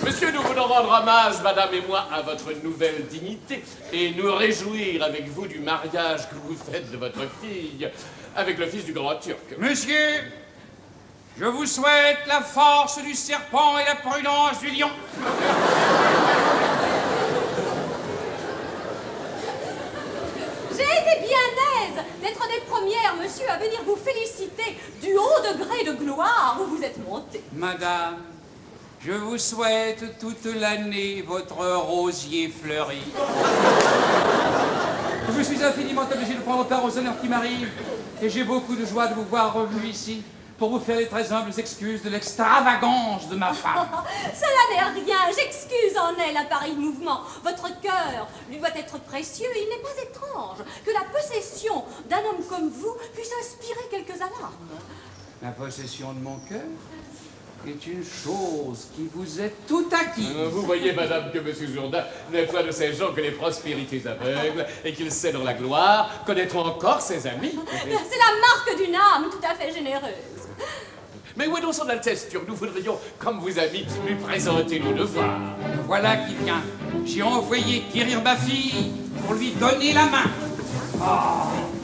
Monsieur, nous voulons rendre hommage, madame et moi, à votre nouvelle dignité et nous réjouir avec vous du mariage que vous faites de votre fille avec le fils du grand Turc. Monsieur, je vous souhaite la force du serpent et la prudence du lion. J'ai été bien aise d'être des premières, monsieur, à venir vous féliciter du haut degré de gloire où vous êtes monté. Madame, je vous souhaite toute l'année votre rosier fleuri. Je suis infiniment obligé de prendre part aux honneurs qui m'arrivent et j'ai beaucoup de joie de vous voir revenu ici pour vous faire les très humbles excuses de l'extravagance de ma femme. Cela n'est rien, j'excuse en elle un pareil mouvement. Votre cœur lui doit être précieux et il n'est pas étrange que la possession d'un homme comme vous puisse inspirer quelques alarmes. La possession de mon cœur est une chose qui vous est tout acquise. Vous voyez, madame, que monsieur Jourdain n'est pas de ces gens que les prospérités aveuglent et qu'il sait dans la gloire connaîtront encore ses amis. C'est la marque d'une âme tout à fait généreuse. Mais où est donc son Altesse turque? Nous voudrions, comme vos amis, lui présenter nos devoirs. Voilà qui vient. J'ai envoyé guérir ma fille pour lui donner la main. Oh.